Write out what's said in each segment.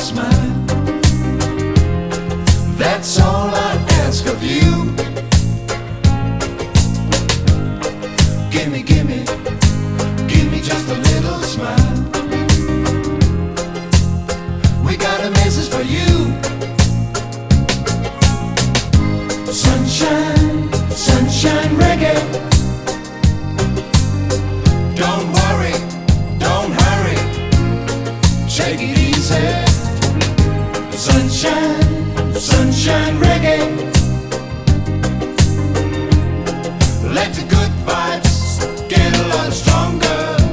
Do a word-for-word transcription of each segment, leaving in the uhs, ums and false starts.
smile. That's all I ask of you. Gimme, gimme, gimme just a little smile. We got a message for you. Sunshine, sunshine reggae. Don't worry, don't hurry, take it easy. Sunshine, sunshine reggae. Let the good vibes get a lot stronger.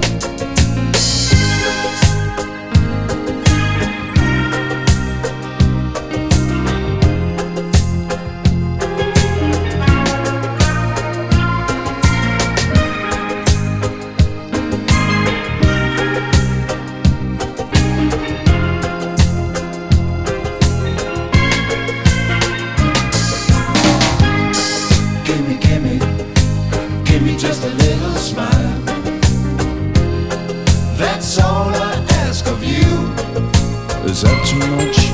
Gimme, gimme, gimme just a little smile. That's all I ask of you. Is that too much?